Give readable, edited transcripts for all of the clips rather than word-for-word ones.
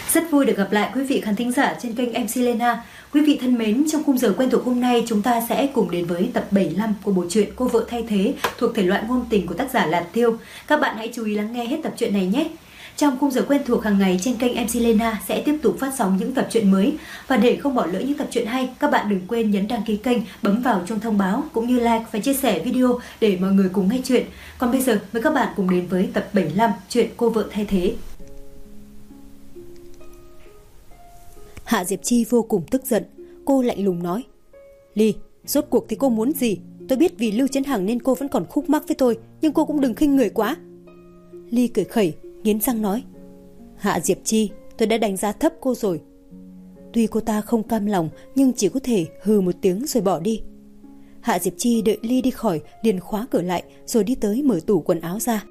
Rất vui được gặp lại quý vị khán thính giả trên kênh MC Lena. Quý vị thân mến, trong khung giờ quen thuộc hôm nay chúng ta sẽ cùng đến với tập 75 của bộ truyện Cô vợ thay thế thuộc thể loại ngôn tình của tác giả Lạt Tiêu. Các bạn hãy chú ý lắng nghe hết tập truyện này nhé. Trong khung giờ quen thuộc hàng ngày trên kênh MC Lena sẽ tiếp tục phát sóng những tập truyện mới. Và để không bỏ lỡ những tập truyện hay, các bạn đừng quên nhấn đăng ký kênh, bấm vào chuông thông báo cũng như like và chia sẻ video để mọi người cùng nghe chuyện. Còn bây giờ mời các bạn cùng đến với tập 75 truyện Cô vợ thay thế. Hạ Diệp Chi vô cùng tức giận. Cô lạnh lùng nói: Ly, rốt cuộc thì cô muốn gì? Tôi biết vì Lưu Chấn Hằng nên cô vẫn còn khúc mắc với tôi, nhưng cô cũng đừng khinh người quá. Ly cười khẩy, nghiến răng nói: Hạ Diệp Chi, tôi đã đánh giá thấp cô rồi. Tuy cô ta không cam lòng nhưng chỉ có thể hừ một tiếng rồi bỏ đi. Hạ Diệp Chi đợi Ly đi khỏi liền khóa cửa lại rồi đi tới mở tủ quần áo ra.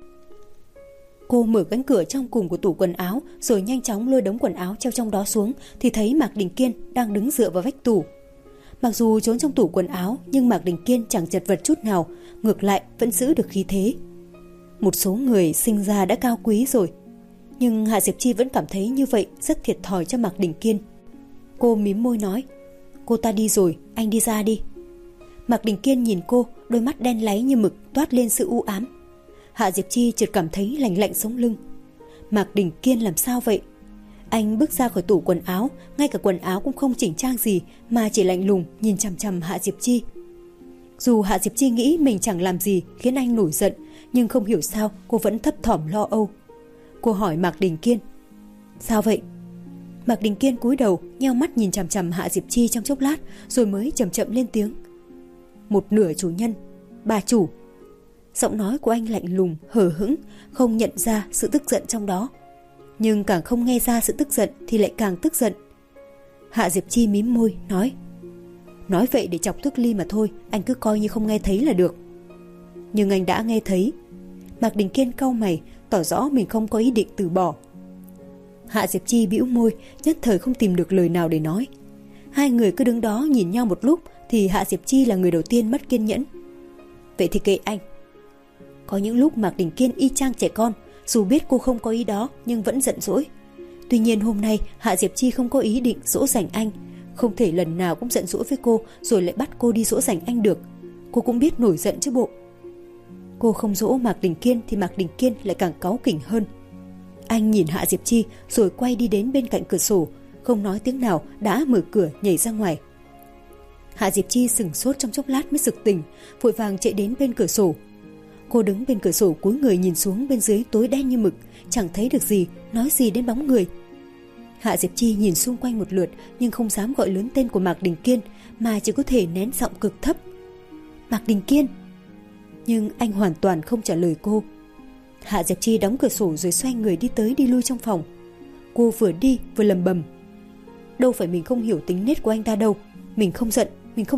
Cô mở cánh cửa trong cùng của tủ quần áo rồi nhanh chóng lôi đống quần áo treo trong đó xuống thì thấy Mạc Đình Kiên đang đứng dựa vào vách tủ. Mặc dù trốn trong tủ quần áo nhưng Mạc Đình Kiên chẳng chật vật chút nào, ngược lại vẫn giữ được khí thế. Một số người sinh ra đã cao quý rồi, nhưng Hạ Diệp Chi vẫn cảm thấy như vậy rất thiệt thòi cho Mạc Đình Kiên. Cô mím môi nói: Cô ta đi rồi, anh đi ra đi. Mạc Đình Kiên nhìn cô, đôi mắt đen láy như mực toát lên sự u ám. Hạ Diệp Chi chợt cảm thấy lạnh lạnh sống lưng. Mạc Đình Kiên làm sao vậy? Anh bước ra khỏi tủ quần áo, ngay cả quần áo cũng không chỉnh trang gì mà chỉ lạnh lùng nhìn chằm chằm Hạ Diệp Chi. Dù Hạ Diệp Chi nghĩ mình chẳng làm gì khiến anh nổi giận, nhưng không hiểu sao cô vẫn thấp thỏm lo âu. Cô hỏi Mạc Đình Kiên: Sao vậy? Mạc Đình Kiên cúi đầu nheo mắt nhìn chằm chằm Hạ Diệp Chi trong chốc lát rồi mới chậm chậm lên tiếng: Một nửa chủ nhân, bà chủ. Giọng nói của anh lạnh lùng, hờ hững, không nhận ra sự tức giận trong đó. Nhưng càng không nghe ra sự tức giận thì lại càng tức giận. Hạ Diệp Chi mím môi, nói vậy để chọc tức Ly mà thôi, anh cứ coi như không nghe thấy là được. Nhưng anh đã nghe thấy. Mạc Đình Kiên cau mày, tỏ rõ mình không có ý định từ bỏ. Hạ Diệp Chi bĩu môi, nhất thời không tìm được lời nào để nói. Hai người cứ đứng đó nhìn nhau một lúc thì Hạ Diệp Chi là người đầu tiên mất kiên nhẫn. Vậy thì kệ anh. Có những lúc Mạc Đình Kiên y chang trẻ con, dù biết cô không có ý đó nhưng vẫn giận dỗi. Tuy nhiên hôm nay Hạ Diệp Chi không có ý định dỗ dành anh, không thể lần nào cũng giận dỗi với cô rồi lại bắt cô đi dỗ dành anh được. Cô cũng biết nổi giận chứ bộ. Cô không dỗ Mạc Đình Kiên thì Mạc Đình Kiên lại càng cáu kỉnh hơn. Anh nhìn Hạ Diệp Chi rồi quay đi đến bên cạnh cửa sổ, không nói tiếng nào đã mở cửa nhảy ra ngoài. Hạ Diệp Chi sửng sốt trong chốc lát mới sực tỉnh, vội vàng chạy đến bên cửa sổ. Cô đứng bên cửa sổ cúi người nhìn xuống bên dưới tối đen như mực, chẳng thấy được gì, nói gì đến bóng người. Hạ Diệp Chi nhìn xung quanh một lượt nhưng không dám gọi lớn tên của Mạc Đình Kiên mà chỉ có thể nén giọng cực thấp: Mạc Đình Kiên. Nhưng anh hoàn toàn không trả lời cô. Hạ Diệp Chi đóng cửa sổ rồi xoay người đi tới đi lui trong phòng. Cô vừa đi vừa lầm bầm: Đâu phải mình không hiểu tính nết của anh ta đâu, mình không giận.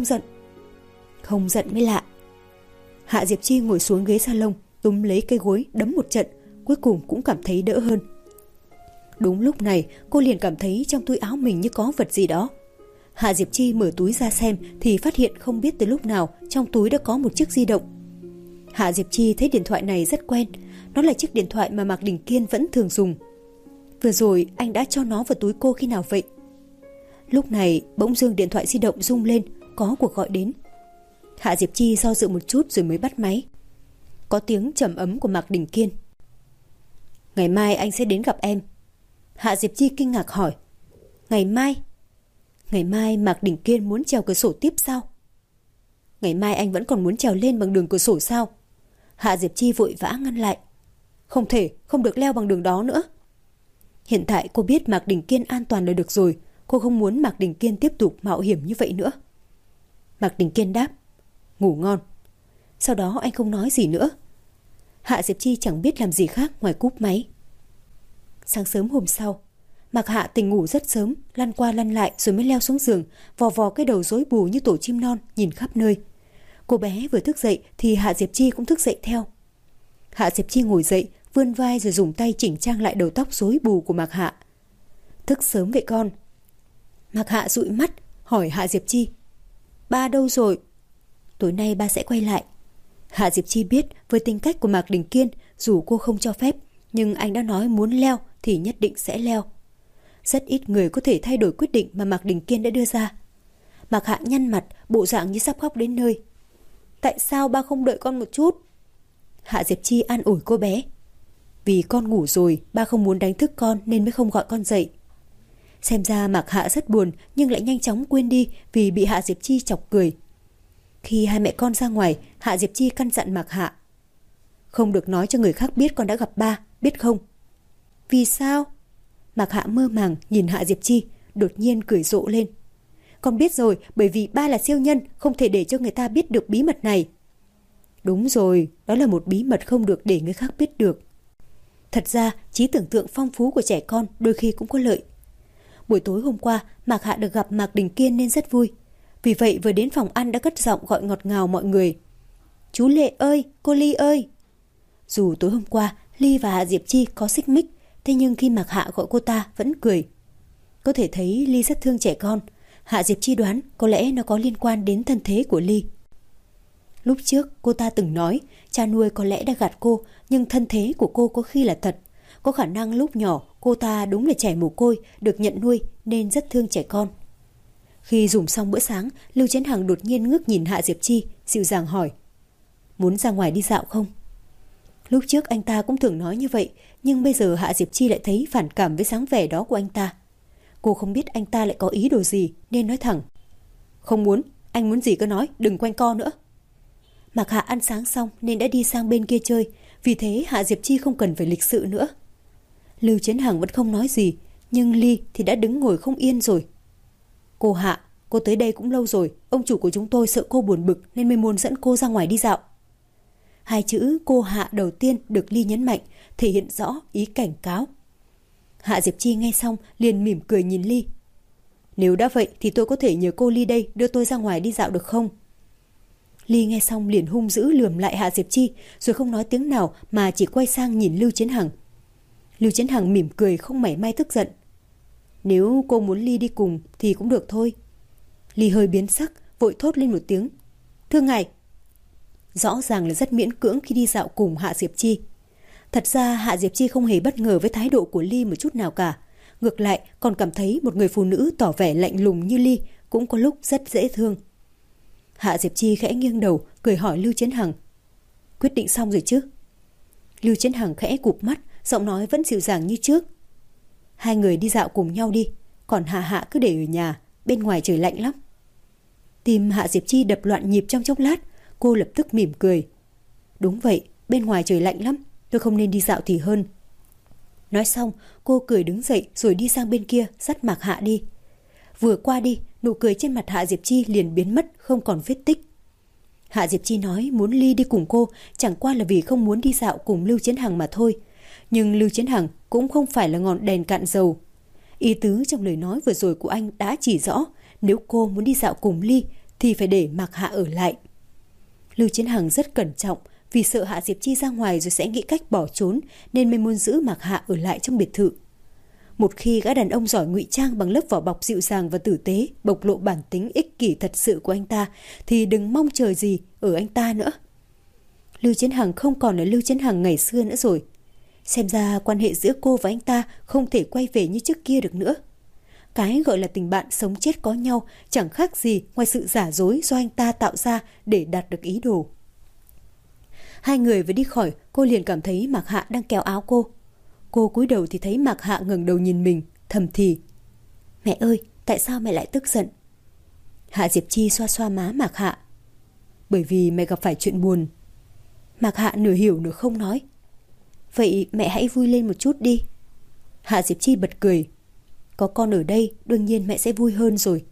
Không giận mới lạ. Hạ Diệp Chi ngồi xuống ghế salon, túm lấy cây gối đấm một trận, cuối cùng cũng cảm thấy đỡ hơn. Đúng lúc này cô liền cảm thấy trong túi áo mình như có vật gì đó. Hạ Diệp Chi mở túi ra xem thì phát hiện không biết từ lúc nào trong túi đã có một chiếc di động. Hạ Diệp Chi thấy điện thoại này rất quen, nó là chiếc điện thoại mà Mạc Đình Kiên vẫn thường dùng. Vừa rồi anh đã cho nó vào túi cô khi nào vậy? Lúc này bỗng dưng điện thoại di động rung lên, có cuộc gọi đến. Hạ Diệp Chi do dự một chút rồi mới bắt máy. Có tiếng trầm ấm của Mạc Đình Kiên: Ngày mai anh sẽ đến gặp em. Hạ Diệp Chi kinh ngạc hỏi: Ngày mai? Ngày mai Mạc Đình Kiên muốn trèo cửa sổ tiếp sao? Ngày mai anh vẫn còn muốn trèo lên bằng đường cửa sổ sao? Hạ Diệp Chi vội vã ngăn lại: Không thể, không được leo bằng đường đó nữa. Hiện tại cô biết Mạc Đình Kiên an toàn là được rồi, cô không muốn Mạc Đình Kiên tiếp tục mạo hiểm như vậy nữa. Mạc Đình Kiên đáp: Ngủ ngon. Sau đó anh không nói gì nữa. Hạ Diệp Chi chẳng biết làm gì khác ngoài cúp máy. Sáng sớm hôm sau, Mạc Hạ tỉnh ngủ rất sớm, lăn qua lăn lại rồi mới leo xuống giường, vò vò cái đầu rối bù như tổ chim non nhìn khắp nơi. Cô bé vừa thức dậy thì Hạ Diệp Chi cũng thức dậy theo. Hạ Diệp Chi ngồi dậy, vươn vai rồi dùng tay chỉnh trang lại đầu tóc rối bù của Mạc Hạ. Thức sớm vậy con? Mạc Hạ dụi mắt hỏi Hạ Diệp Chi: Ba đâu rồi? Tối nay ba sẽ quay lại. Hạ Diệp Chi biết với tính cách của Mạc Đình Kiên, dù cô không cho phép, nhưng anh đã nói muốn leo thì nhất định sẽ leo. rất ít người có thể thay đổi quyết định mà Mạc Đình Kiên đã đưa ra. Mạc Hạ nhăn mặt, bộ dạng như sắp khóc đến nơi. Tại sao ba không đợi con một chút? Hạ Diệp Chi an ủi cô bé. Vì con ngủ rồi, ba không muốn đánh thức con nên mới không gọi con dậy. Xem ra Mạc Hạ rất buồn nhưng lại nhanh chóng quên đi vì bị Hạ Diệp Chi chọc cười. Khi hai mẹ con ra ngoài, Hạ Diệp Chi căn dặn Mạc Hạ. Không được nói cho người khác biết con đã gặp ba, biết không? Vì sao? Mạc Hạ mơ màng nhìn Hạ Diệp Chi, đột nhiên cười rộ lên. Con biết rồi, bởi vì ba là siêu nhân, không thể để cho người ta biết được bí mật này. Đúng rồi, đó là một bí mật không được để người khác biết được. Thật ra, trí tưởng tượng phong phú của trẻ con đôi khi cũng có lợi. Buổi tối hôm qua, Mạc Hạ được gặp Mạc Đình Kiên nên rất vui. Vì vậy vừa đến phòng ăn đã cất giọng gọi ngọt ngào mọi người. Chú Lệ ơi, cô Ly ơi. Dù tối hôm qua, Ly và Hạ Diệp Chi có xích mích, thế nhưng khi Mạc Hạ gọi cô ta vẫn cười. Có thể thấy Ly rất thương trẻ con. Hạ Diệp Chi đoán có lẽ nó có liên quan đến thân thế của Ly. Lúc trước cô ta từng nói cha nuôi có lẽ đã gạt cô, nhưng thân thế của cô có khi là thật. Có khả năng lúc nhỏ cô ta đúng là trẻ mồ côi, được nhận nuôi nên rất thương trẻ con. Khi dùng xong bữa sáng, Lưu Chấn Hằng đột nhiên ngước nhìn Hạ Diệp Chi, dịu dàng hỏi. Muốn ra ngoài đi dạo không? Lúc trước anh ta cũng thường nói như vậy, nhưng bây giờ Hạ Diệp Chi lại thấy phản cảm với dáng vẻ đó của anh ta. Cô không biết anh ta lại có ý đồ gì nên nói thẳng. Không muốn, anh muốn gì cứ nói, đừng quanh co nữa. Mạc Hạ ăn sáng xong nên đã đi sang bên kia chơi, vì thế Hạ Diệp Chi không cần phải lịch sự nữa. Lưu Chấn Hằng vẫn không nói gì, nhưng Ly thì đã đứng ngồi không yên rồi. Cô Hạ, cô tới đây cũng lâu rồi, ông chủ của chúng tôi sợ cô buồn bực nên mới muốn dẫn cô ra ngoài đi dạo. Hai chữ cô Hạ đầu tiên được Ly nhấn mạnh, thể hiện rõ ý cảnh cáo. Hạ Diệp Chi nghe xong liền mỉm cười nhìn Ly. Nếu đã vậy thì tôi có thể nhờ cô Ly đây đưa tôi ra ngoài đi dạo được không? Ly nghe xong liền hung dữ lườm lại Hạ Diệp Chi, rồi không nói tiếng nào mà chỉ quay sang nhìn Lưu Chấn Hằng. Lưu Chấn Hằng mỉm cười không mảy may tức giận. Nếu cô muốn Ly đi cùng thì cũng được thôi. Ly hơi biến sắc, vội thốt lên một tiếng. Thưa ngài. Rõ ràng là rất miễn cưỡng khi đi dạo cùng Hạ Diệp Chi. Thật ra Hạ Diệp Chi không hề bất ngờ với thái độ của Ly một chút nào cả. Ngược lại còn cảm thấy một người phụ nữ tỏ vẻ lạnh lùng như Ly cũng có lúc rất dễ thương. Hạ Diệp Chi khẽ nghiêng đầu, cười hỏi Lưu Chấn Hằng. Quyết định xong rồi chứ? Lưu Chấn Hằng khẽ cụp mắt, giọng nói vẫn dịu dàng như trước. Hai người đi dạo cùng nhau đi, còn Hạ Hạ cứ để ở nhà, bên ngoài trời lạnh lắm. Tim Hạ Diệp Chi đập loạn nhịp trong chốc lát, cô lập tức mỉm cười. Đúng vậy, bên ngoài trời lạnh lắm, tôi không nên đi dạo thì hơn. Nói xong, cô cười đứng dậy rồi đi sang bên kia, dắt Mạc Hạ đi. Vừa qua đi, nụ cười trên mặt Hạ Diệp Chi liền biến mất, không còn vết tích. Hạ Diệp Chi nói muốn Ly đi cùng cô chẳng qua là vì không muốn đi dạo cùng Lưu Chấn Hằng mà thôi. Nhưng Lưu Chấn Hằng cũng không phải là ngọn đèn cạn dầu. Ý tứ trong lời nói vừa rồi của anh đã chỉ rõ, nếu cô muốn đi dạo cùng Ly thì phải để Mạc Hạ ở lại. Lưu Chấn Hằng rất cẩn trọng, vì sợ Hạ Diệp Chi ra ngoài rồi sẽ nghĩ cách bỏ trốn nên mới muốn giữ Mạc Hạ ở lại trong biệt thự. Một khi gã đàn ông giỏi ngụy trang bằng lớp vỏ bọc dịu dàng và tử tế, bộc lộ bản tính ích kỷ thật sự của anh ta, thì đừng mong chờ gì ở anh ta nữa. Lưu Chấn Hằng không còn là Lưu Chấn Hằng ngày xưa nữa rồi. Xem ra quan hệ giữa cô và anh ta không thể quay về như trước kia được nữa. Cái gọi là tình bạn sống chết có nhau chẳng khác gì ngoài sự giả dối do anh ta tạo ra để đạt được ý đồ. Hai người vừa đi khỏi, cô liền cảm thấy Mạc Hạ đang kéo áo cô. Cô cúi đầu thì thấy Mạc Hạ ngẩng đầu nhìn mình, thầm thì. Mẹ ơi, tại sao mẹ lại tức giận? Hạ Diệp Chi xoa xoa má Mạc Hạ. Bởi vì mẹ gặp phải chuyện buồn. Mạc Hạ nửa hiểu nửa không nói. Vậy mẹ hãy vui lên một chút đi. Hạ Diệp Chi bật cười. Có con ở đây, đương nhiên mẹ sẽ vui hơn rồi.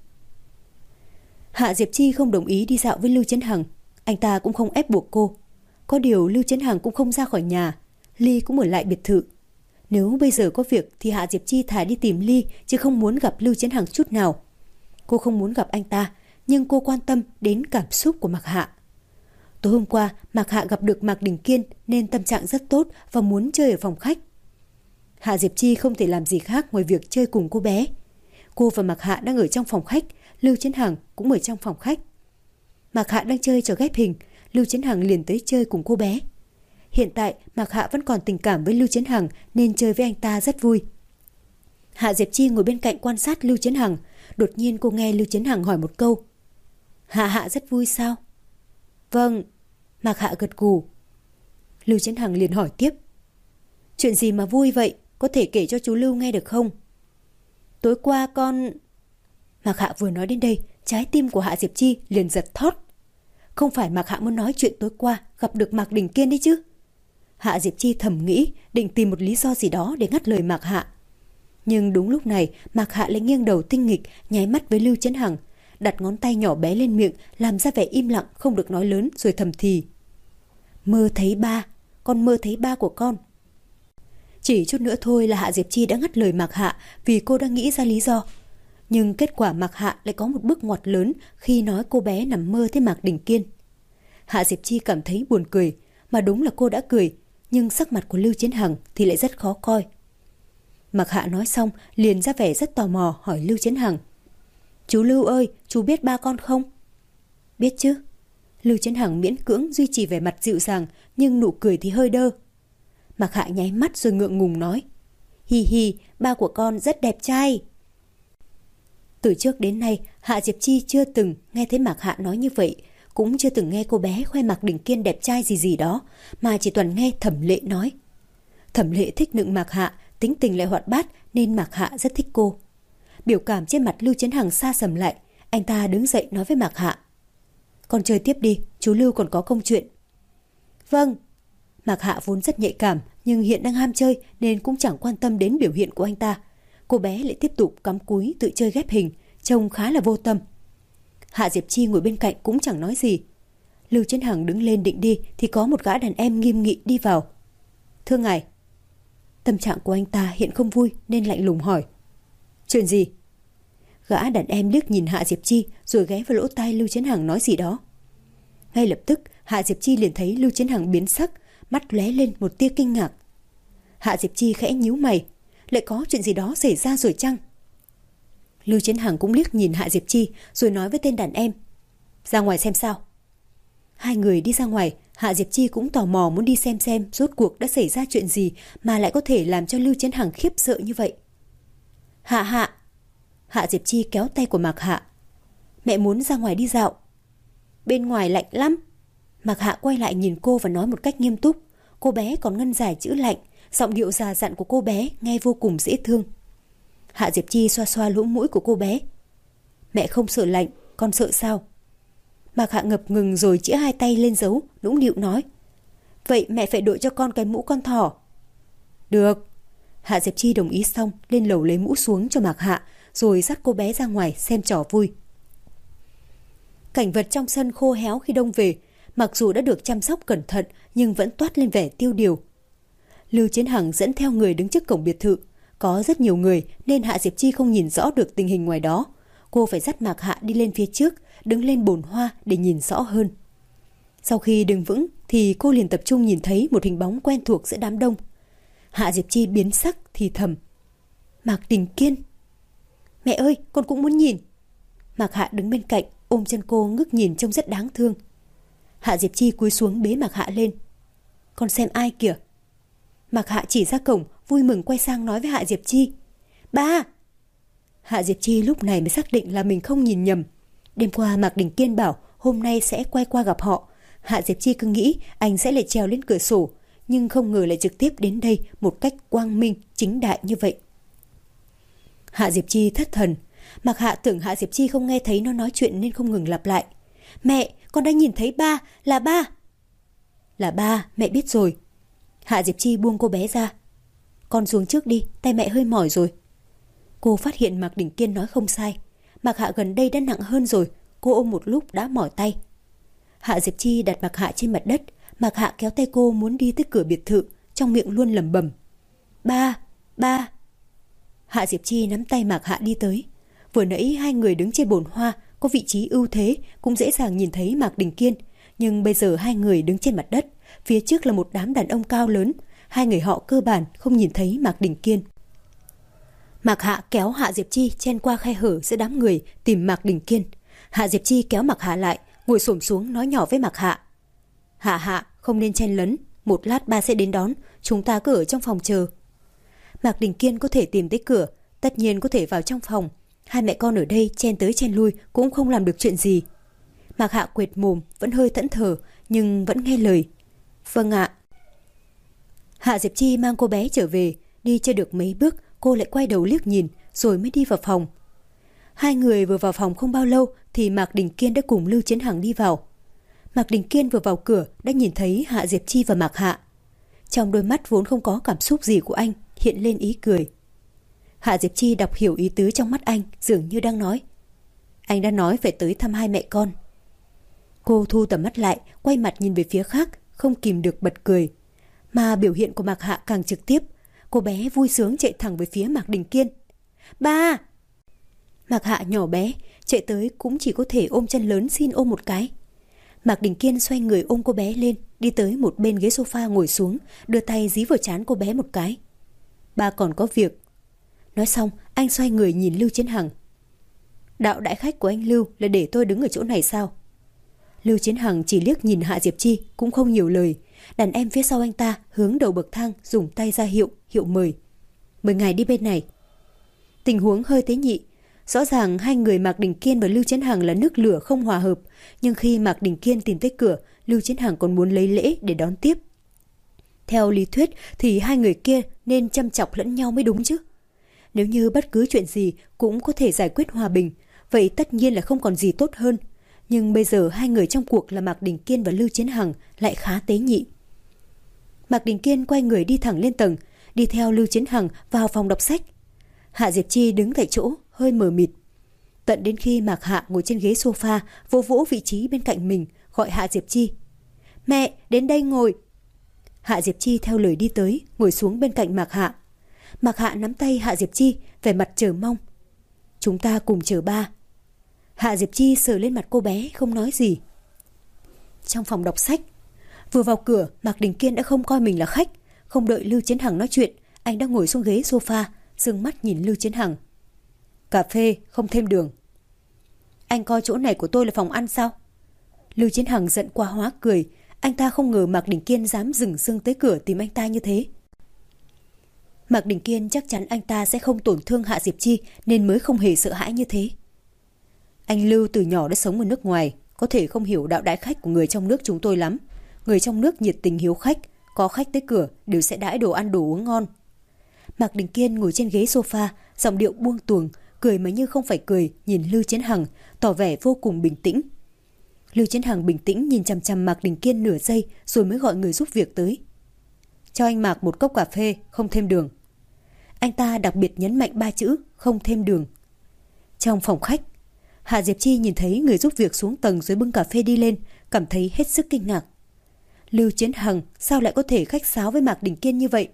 Hạ Diệp Chi không đồng ý đi dạo với Lưu Chấn Hằng. Anh ta cũng không ép buộc cô. Có điều Lưu Chấn Hằng cũng không ra khỏi nhà. Ly cũng ở lại biệt thự. Nếu bây giờ có việc thì Hạ Diệp Chi thà đi tìm Ly, chứ không muốn gặp Lưu Chấn Hằng chút nào. Cô không muốn gặp anh ta, nhưng cô quan tâm đến cảm xúc của Mạc Hạ. Tối hôm qua, Mạc Hạ gặp được Mạc Đình Kiên nên tâm trạng rất tốt và muốn chơi ở phòng khách. Hạ Diệp Chi không thể làm gì khác ngoài việc chơi cùng cô bé. Cô và Mạc Hạ đang ở trong phòng khách, Lưu Chấn Hằng cũng ở trong phòng khách. Mạc Hạ đang chơi trò ghép hình, Lưu Chấn Hằng liền tới chơi cùng cô bé. Hiện tại Mạc Hạ vẫn còn tình cảm với Lưu Chấn Hằng nên chơi với anh ta rất vui. Hạ Diệp Chi ngồi bên cạnh quan sát Lưu Chiến Hằng. Đột nhiên cô nghe Lưu Chiến Hằng hỏi một câu. Hạ rất vui sao? Vâng. Mạc Hạ gật gù. Lưu Chiến Hằng liền hỏi tiếp. Chuyện gì mà vui vậy? Có thể kể cho chú Lưu nghe được không? Tối qua con... Mạc Hạ vừa nói đến đây, trái tim của Hạ Diệp Chi liền giật thót. Không phải Mạc Hạ muốn nói chuyện tối qua gặp được Mạc Đình Kiên đấy chứ? Hạ Diệp Chi thầm nghĩ, định tìm một lý do gì đó để ngắt lời Mạc Hạ. Nhưng đúng lúc này, Mạc Hạ lại nghiêng đầu tinh nghịch, nháy mắt với Lưu Chiến Hằng, đặt ngón tay nhỏ bé lên miệng, làm ra vẻ im lặng không được nói lớn, rồi thầm thì. Mơ thấy ba, con mơ thấy ba của con. Chỉ chút nữa thôi là Hạ Diệp Chi đã ngắt lời Mạc Hạ vì cô đang nghĩ ra lý do. Nhưng kết quả Mạc Hạ lại có một bước ngoặt lớn khi nói cô bé nằm mơ thấy Mạc Đình Kiên. Hạ Diệp Chi cảm thấy buồn cười, mà đúng là cô đã cười, nhưng sắc mặt của Lưu Chiến Hằng thì lại rất khó coi. Mạc Hạ nói xong liền ra vẻ rất tò mò hỏi Lưu Chiến Hằng. Chú Lưu ơi, chú biết ba con không? Biết chứ. Lưu Chiến Hằng miễn cưỡng duy trì vẻ mặt dịu dàng, nhưng nụ cười thì hơi đơ. Mạc Hạ nháy mắt rồi ngượng ngùng nói. Hi hi, ba của con rất đẹp trai. Từ trước đến nay, Hạ Diệp Chi chưa từng nghe thấy Mạc Hạ nói như vậy, cũng chưa từng nghe cô bé khoe Mạc Đình Kiên đẹp trai gì đó, mà chỉ toàn nghe Thẩm Lệ nói. Thẩm Lệ thích nựng Mạc Hạ, tính tình lại hoạt bát nên Mạc Hạ rất thích cô. Biểu cảm trên mặt Lưu Chiến Hằng xa sầm lại, anh ta đứng dậy nói với Mạc Hạ. Con chơi tiếp đi, chú Lưu còn có công chuyện. Vâng. Mạc Hạ vốn rất nhạy cảm, nhưng hiện đang ham chơi nên cũng chẳng quan tâm đến biểu hiện của anh ta. Cô bé lại tiếp tục cắm cúi tự chơi ghép hình, trông khá là vô tâm. Hạ Diệp Chi ngồi bên cạnh cũng chẳng nói gì. Lưu Chiến Hằng đứng lên định đi thì có một gã đàn em nghiêm nghị đi vào. Thưa ngài. Tâm trạng của anh ta hiện không vui nên lạnh lùng hỏi. Chuyện gì? Gã đàn em liếc nhìn Hạ Diệp Chi rồi ghé vào lỗ tai Lưu Chiến Hằng nói gì đó. Ngay lập tức Hạ Diệp Chi liền thấy Lưu Chiến Hằng biến sắc, mắt lóe lên một tia kinh ngạc. Hạ Diệp Chi khẽ nhíu mày, lại có chuyện gì đó xảy ra rồi chăng? Lưu Chiến Hằng cũng liếc nhìn Hạ Diệp Chi rồi nói với tên đàn em. Ra ngoài xem sao. Hai người đi ra ngoài, Hạ Diệp Chi cũng tò mò muốn đi xem rốt cuộc đã xảy ra chuyện gì mà lại có thể làm cho Lưu Chiến Hằng khiếp sợ như vậy. Hạ. Hạ Diệp Chi kéo tay của Mạc Hạ. Mẹ muốn ra ngoài đi dạo. Bên ngoài lạnh lắm. Mạc Hạ quay lại nhìn cô và nói một cách nghiêm túc. Cô bé còn ngân dài chữ lạnh, giọng điệu già dặn của cô bé nghe vô cùng dễ thương. Hạ Diệp Chi xoa xoa lỗ mũi của cô bé. Mẹ không sợ lạnh, con sợ sao? Mạc Hạ ngập ngừng rồi chĩa hai tay lên dấu, nũng nịu nói. Vậy mẹ phải đội cho con cái mũ con thỏ. Được. Hạ Diệp Chi đồng ý xong, lên lầu lấy mũ xuống cho Mạc Hạ, rồi dắt cô bé ra ngoài xem trò vui. Cảnh vật trong sân khô héo khi đông về, mặc dù đã được chăm sóc cẩn thận nhưng vẫn toát lên vẻ tiêu điều. Lưu Chiến Hằng dẫn theo người đứng trước cổng biệt thự. Có rất nhiều người nên Hạ Diệp Chi không nhìn rõ được tình hình ngoài đó. Cô phải dắt Mạc Hạ đi lên phía trước, đứng lên bồn hoa để nhìn rõ hơn. Sau khi đứng vững thì cô liền tập trung nhìn thấy một hình bóng quen thuộc giữa đám đông. Hạ Diệp Chi biến sắc thì thầm. Mạc Đình Kiên. Mẹ ơi, con cũng muốn nhìn. Mạc Hạ đứng bên cạnh, ôm chân cô ngước nhìn trông rất đáng thương. Hạ Diệp Chi cúi xuống bế Mạc Hạ lên. Con xem ai kìa? Mạc Hạ chỉ ra cổng, vui mừng quay sang nói với Hạ Diệp Chi. Ba! Hạ Diệp Chi lúc này mới xác định là mình không nhìn nhầm. Đêm qua Mạc Đình Kiên bảo hôm nay sẽ quay qua gặp họ. Hạ Diệp Chi cứ nghĩ anh sẽ lại trèo lên cửa sổ, nhưng không ngờ lại trực tiếp đến đây một cách quang minh, chính đại như vậy. Hạ Diệp Chi thất thần. Mạc Hạ tưởng Hạ Diệp Chi không nghe thấy nó nói chuyện nên không ngừng lặp lại. Mẹ, con đã nhìn thấy ba, là ba. Là ba, mẹ biết rồi. Hạ Diệp Chi buông cô bé ra. Con xuống trước đi, tay mẹ hơi mỏi rồi. Cô phát hiện Mạc Đình Kiên nói không sai. Mạc Hạ gần đây đã nặng hơn rồi, cô ôm một lúc đã mỏi tay. Hạ Diệp Chi đặt Mạc Hạ trên mặt đất. Mạc Hạ kéo tay cô muốn đi tới cửa biệt thự, trong miệng luôn lẩm bẩm. Ba. Hạ Diệp Chi nắm tay Mạc Hạ đi tới. Vừa nãy hai người đứng trên bồn hoa, có vị trí ưu thế, cũng dễ dàng nhìn thấy Mạc Đình Kiên. Nhưng bây giờ hai người đứng trên mặt đất, phía trước là một đám đàn ông cao lớn. Hai người họ cơ bản không nhìn thấy Mạc Đình Kiên. Mạc Hạ kéo Hạ Diệp Chi chen qua khe hở giữa đám người tìm Mạc Đình Kiên. Hạ Diệp Chi kéo Mạc Hạ lại, ngồi xổm xuống nói nhỏ với Mạc Hạ. Hạ, không nên chen lấn, một lát ba sẽ đến đón, chúng ta cứ ở trong phòng chờ. Mạc Đình Kiên có thể tìm tới cửa, Tất nhiên có thể vào trong phòng. Hai mẹ con ở đây chen tới chen lui cũng không làm được chuyện gì. Mạc Hạ quệt mồm, vẫn hơi thẫn thờ nhưng vẫn nghe lời. Vâng ạ. Hạ Diệp Chi mang cô bé trở về. Đi chưa được mấy bước, cô lại quay đầu liếc nhìn rồi mới đi vào phòng. Hai người vừa vào phòng không bao lâu thì Mạc Đình Kiên đã cùng Lưu Chiến Hằng đi vào. Mạc Đình Kiên vừa vào cửa đã nhìn thấy Hạ Diệp Chi và Mạc Hạ. Trong đôi mắt vốn không có cảm xúc gì của anh hiện lên ý cười. Hạ Diệp Chi đọc hiểu ý tứ trong mắt anh, dường như đang nói: anh đã nói phải tới thăm hai mẹ con. Cô thu tầm mắt lại, quay mặt nhìn về phía khác, không kìm được bật cười. Mà biểu hiện của Mạc Hạ càng trực tiếp. Cô bé vui sướng chạy thẳng về phía Mạc Đình Kiên. Ba! Mạc Hạ nhỏ bé, chạy tới cũng chỉ có thể ôm chân lớn xin ôm một cái. Mạc Đình Kiên xoay người ôm cô bé lên, đi tới một bên ghế sofa ngồi xuống, đưa tay dí vào trán cô bé một cái. Ba còn có việc. Nói xong, anh xoay người nhìn Lưu Chiến Hằng. Đạo đại khách của anh Lưu là để tôi đứng ở chỗ này sao? Lưu Chiến Hằng chỉ liếc nhìn Hạ Diệp Chi, cũng không nhiều lời. Đàn em phía sau anh ta hướng đầu bậc thang dùng tay ra hiệu mời. Mời ngài đi bên này. Tình huống hơi tế nhị. Rõ ràng hai người Mạc Đình Kiên và Lưu Chiến Hằng là nước lửa không hòa hợp. Nhưng khi Mạc Đình Kiên tìm tới cửa, Lưu Chiến Hằng còn muốn lấy lễ để đón tiếp. Theo lý thuyết thì hai người kia nên chăm chọc lẫn nhau mới đúng chứ. Nếu như bất cứ chuyện gì cũng có thể giải quyết hòa bình, vậy tất nhiên là không còn gì tốt hơn. Nhưng bây giờ hai người trong cuộc là Mạc Đình Kiên và Lưu Chiến Hằng lại khá tế nhị. Mạc Đình Kiên quay người đi thẳng lên tầng, đi theo Lưu Chiến Hằng vào phòng đọc sách. Hạ Diệp Chi đứng tại chỗ hơi mờ mịt. Tận đến khi Mạc Hạ ngồi trên ghế sofa, vỗ vỗ vị trí bên cạnh mình, gọi Hạ Diệp Chi. Mẹ, đến đây ngồi. Hạ Diệp Chi theo lời đi tới, ngồi xuống bên cạnh Mạc Hạ. Mạc Hạ nắm tay Hạ Diệp Chi, vẻ mặt chờ mong. Chúng ta cùng chờ ba. Hạ Diệp Chi sờ lên mặt cô bé, không nói gì. Trong phòng đọc sách, vừa vào cửa, Mạc Đình Kiên đã không coi mình là khách. Không đợi Lưu Chiến Hằng nói chuyện, anh đã ngồi xuống ghế sofa, dừng mắt nhìn Lưu Chiến Hằng. Cà phê, không thêm đường. Anh coi chỗ này của tôi là phòng ăn sao? Lưu Chiến Hằng giận quá hóa cười. Anh ta không ngờ Mạc Đình Kiên dám dừng dưng tới cửa tìm anh ta như thế. Mạc Đình Kiên chắc chắn anh ta sẽ không tổn thương Hạ Diệp Chi nên mới không hề sợ hãi như thế. Anh Lưu từ nhỏ đã sống ở nước ngoài, có thể không hiểu đạo đãi khách của người trong nước chúng tôi lắm. Người trong nước nhiệt tình hiếu khách, có khách tới cửa đều sẽ đãi đồ ăn đồ uống ngon. Mạc Đình Kiên ngồi trên ghế sofa, giọng điệu buông tuồng, cười mà như không phải cười, nhìn Lưu Chiến Hằng, tỏ vẻ vô cùng bình tĩnh. Lưu Chiến Hằng bình tĩnh nhìn chằm chằm Mạc Đình Kiên nửa giây rồi mới gọi người giúp việc tới. Cho anh Mạc một cốc cà phê, không thêm đường. Anh ta đặc biệt nhấn mạnh 3 chữ không thêm đường. Trong phòng khách, Hạ Diệp Chi nhìn thấy người giúp việc xuống tầng rồi bưng cà phê đi lên, cảm thấy hết sức kinh ngạc. Lưu Chiến Hằng sao lại có thể khách sáo với Mạc Đình Kiên như vậy?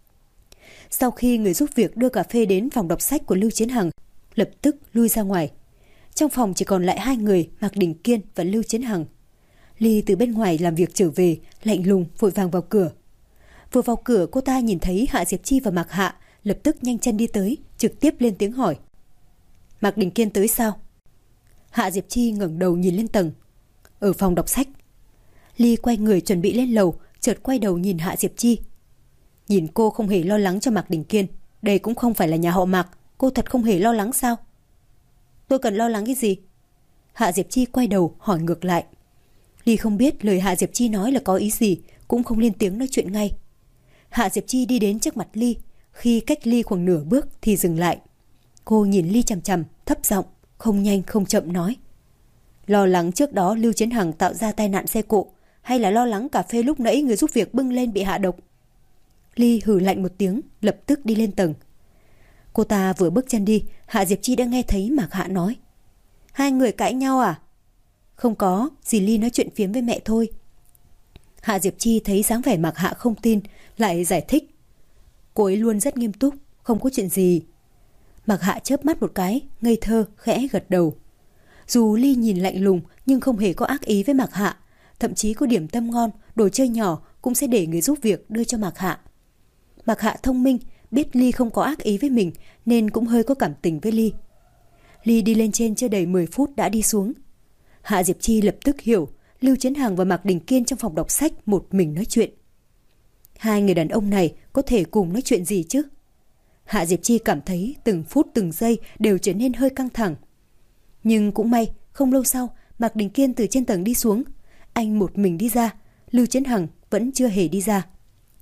Sau khi người giúp việc đưa cà phê đến phòng đọc sách của Lưu Chiến Hằng, lập tức lui ra ngoài. Trong phòng chỉ còn lại hai người, Mạc Đình Kiên và Lưu Chiến Hằng. Ly từ bên ngoài làm việc trở về, lạnh lùng vội vàng vào cửa. Vừa vào cửa, cô ta nhìn thấy Hạ Diệp Chi và Mạc Hạ, lập tức nhanh chân đi tới, trực tiếp lên tiếng hỏi. Mạc Đình Kiên tới sao? Hạ Diệp Chi ngẩng đầu nhìn lên tầng. Ở phòng đọc sách. Ly quay người chuẩn bị lên lầu, chợt quay đầu nhìn Hạ Diệp Chi. Nhìn cô không hề lo lắng cho Mạc Đình Kiên, đây cũng không phải là nhà họ Mạc, cô thật không hề lo lắng sao? Tôi cần lo lắng cái gì? Hạ Diệp Chi quay đầu hỏi ngược lại. Ly không biết lời Hạ Diệp Chi nói là có ý gì, cũng không lên tiếng nói chuyện ngay. Hạ Diệp Chi đi đến trước mặt Ly, khi cách Ly khoảng nửa bước thì dừng lại. Cô nhìn Ly chằm chằm, thấp giọng, không nhanh không chậm nói. Lo lắng trước đó Lưu Chiến Hằng tạo ra tai nạn xe cộ, hay là lo lắng cà phê lúc nãy người giúp việc bưng lên bị hạ độc? Ly hừ lạnh một tiếng, lập tức đi lên tầng. Cô ta vừa bước chân đi, Hạ Diệp Chi đã nghe thấy Mạc Hạ nói. Hai người cãi nhau à? Không có, dì Ly nói chuyện phiếm với mẹ thôi. Hạ Diệp Chi thấy dáng vẻ Mạc Hạ không tin, lại giải thích. Cô ấy luôn rất nghiêm túc, không có chuyện gì. Mạc Hạ chớp mắt một cái, ngây thơ, khẽ gật đầu. Dù Ly nhìn lạnh lùng nhưng không hề có ác ý với Mạc Hạ, thậm chí có điểm tâm ngon, đồ chơi nhỏ cũng sẽ để người giúp việc đưa cho Mạc Hạ. Mạc Hạ thông minh, biết Ly không có ác ý với mình nên cũng hơi có cảm tình với Ly. Ly đi lên trên chưa đầy 10 phút đã đi xuống. Hạ Diệp Chi lập tức hiểu Lưu Chiến Hằng và Mạc Đình Kiên trong phòng đọc sách một mình nói chuyện. Hai người đàn ông này có thể cùng nói chuyện gì chứ? Hạ Diệp Chi cảm thấy từng phút từng giây đều trở nên hơi căng thẳng. Nhưng cũng may, không lâu sau, Mạc Đình Kiên từ trên tầng đi xuống. Anh một mình đi ra, Lưu Chấn Hằng vẫn chưa hề đi ra.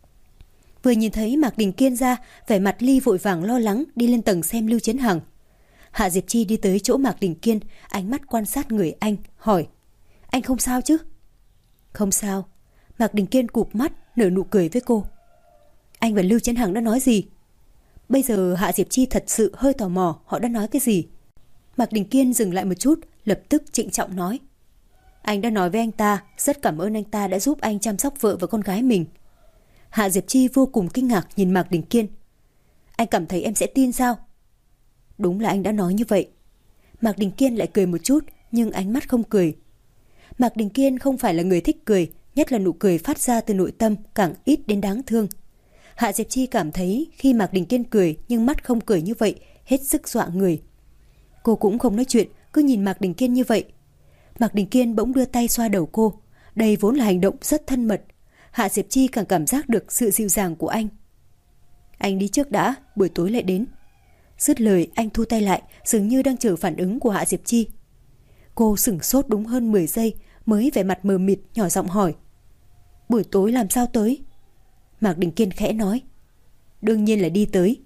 Vừa nhìn thấy Mạc Đình Kiên ra, vẻ mặt Ly vội vàng lo lắng đi lên tầng xem Lưu Chấn Hằng. Hạ Diệp Chi đi tới chỗ Mạc Đình Kiên, ánh mắt quan sát người anh, hỏi: Anh không sao chứ? Không sao. Mạc Đình Kiên cụp mắt, nở nụ cười với cô. Anh và Lưu Chấn Hằng đã nói gì? Bây giờ Hạ Diệp Chi thật sự hơi tò mò họ đã nói cái gì. Mạc Đình Kiên dừng lại một chút, lập tức trịnh trọng nói: Anh đã nói với anh ta, rất cảm ơn anh ta đã giúp anh chăm sóc vợ và con gái mình. Hạ Diệp Chi vô cùng kinh ngạc nhìn Mạc Đình Kiên. Anh cảm thấy em sẽ tin sao? Đúng là anh đã nói như vậy. Mạc Đình Kiên lại cười một chút, nhưng ánh mắt không cười. Mạc Đình Kiên không phải là người thích cười, nhất là nụ cười phát ra từ nội tâm càng ít đến đáng thương. Hạ Diệp Chi cảm thấy khi Mạc Đình Kiên cười nhưng mắt không cười như vậy, hết sức dọa người. Cô cũng không nói chuyện, cứ nhìn Mạc Đình Kiên như vậy. Mạc Đình Kiên bỗng đưa tay xoa đầu cô. Đây vốn là hành động rất thân mật. Hạ Diệp Chi càng cảm giác được sự dịu dàng của anh. Anh đi trước đã, buổi tối lại đến. Dứt lời anh thu tay lại, dường như đang chờ phản ứng của Hạ Diệp Chi. Cô sửng sốt đúng hơn 10 giây mới vẻ mặt mờ mịt nhỏ giọng hỏi: Buổi tối làm sao tới? Mạc Đình Kiên khẽ nói: Đương nhiên là đi tới.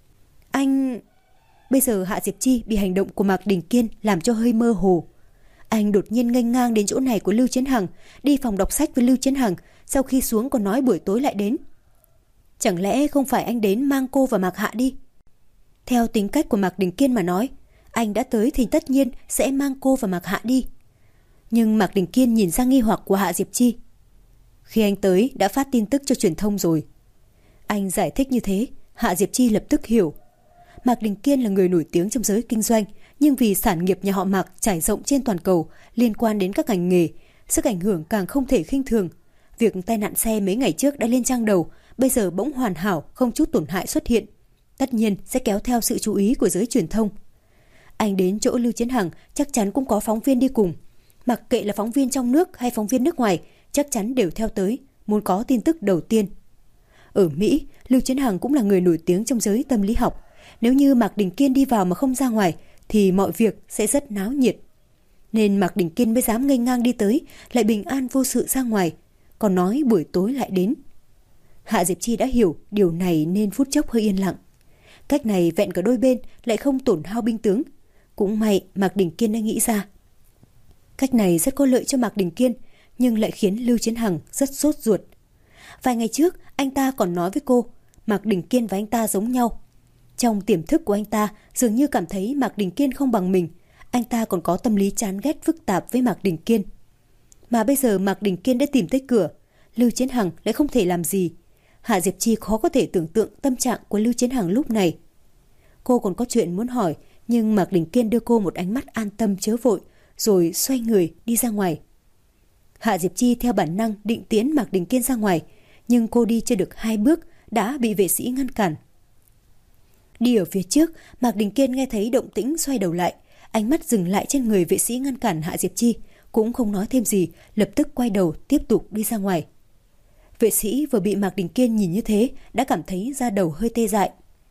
Anh... Bây giờ Hạ Diệp Chi bị hành động của Mạc Đình Kiên làm cho hơi mơ hồ. Anh đột nhiên nghênh ngang đến chỗ này của Lưu Chấn Hằng, đi phòng đọc sách với Lưu Chấn Hằng, sau khi xuống còn nói buổi tối lại đến. Chẳng lẽ không phải anh đến mang cô và Mạc Hạ đi? Theo tính cách của Mạc Đình Kiên mà nói, anh đã tới thì tất nhiên sẽ mang cô và Mạc Hạ đi. Nhưng Mạc Đình Kiên nhìn ra nghi hoặc của Hạ Diệp Chi. Khi anh tới đã phát tin tức cho truyền thông rồi. Anh giải thích như thế, Hạ Diệp Chi lập tức hiểu. Mạc Đình Kiên là người nổi tiếng trong giới kinh doanh, nhưng vì sản nghiệp nhà họ Mạc trải rộng trên toàn cầu, liên quan đến các ngành nghề, sức ảnh hưởng càng không thể khinh thường. Việc tai nạn xe mấy ngày trước đã lên trang đầu, bây giờ bỗng hoàn hảo, không chút tổn hại xuất hiện, tất nhiên sẽ kéo theo sự chú ý của giới truyền thông. Anh đến chỗ Lưu Chấn Hằng chắc chắn cũng có phóng viên đi cùng. Mặc kệ là phóng viên trong nước hay phóng viên nước ngoài, chắc chắn đều theo tới, muốn có tin tức đầu tiên. Ở Mỹ, Lưu Chấn Hằng cũng là người nổi tiếng trong giới tâm lý học. Nếu như Mạc Đình Kiên đi vào mà không ra ngoài, thì mọi việc sẽ rất náo nhiệt. Nên Mạc Đình Kiên mới dám nghênh ngang đi tới, lại bình an vô sự ra ngoài, còn nói buổi tối lại đến. Hạ Diệp Chi đã hiểu điều này nên phút chốc hơi yên lặng. Cách này vẹn cả đôi bên lại không tổn hao binh tướng. Cũng may Mạc Đình Kiên đã nghĩ ra. Cách này rất có lợi cho Mạc Đình Kiên, nhưng lại khiến Lưu Chấn Hằng rất sốt ruột. Vài ngày trước, anh ta còn nói với cô, Mạc Đình Kiên và anh ta giống nhau. Trong tiềm thức của anh ta, dường như cảm thấy Mạc Đình Kiên không bằng mình. Anh ta còn có tâm lý chán ghét phức tạp với Mạc Đình Kiên. Mà bây giờ Mạc Đình Kiên đã tìm tới cửa, Lưu Chấn Hằng lại không thể làm gì. Hạ Diệp Chi khó có thể tưởng tượng tâm trạng của Lưu Chấn Hằng lúc này. Cô còn có chuyện muốn hỏi, nhưng Mạc Đình Kiên đưa cô một ánh mắt an tâm chớ vội, rồi xoay người đi ra ngoài. Hạ Diệp Chi theo bản năng định tiễn Mạc Đình Kiên ra ngoài, nhưng cô đi chưa được 2 bước đã bị vệ sĩ ngăn cản. Đi ở phía trước, Mạc Đình Kiên nghe thấy động tĩnh xoay đầu lại, ánh mắt dừng lại trên người vệ sĩ ngăn cản Hạ Diệp Chi, cũng không nói thêm gì, lập tức quay đầu tiếp tục đi ra ngoài. Vệ sĩ vừa bị Mạc Đình Kiên nhìn như thế đã cảm thấy da đầu hơi tê dại.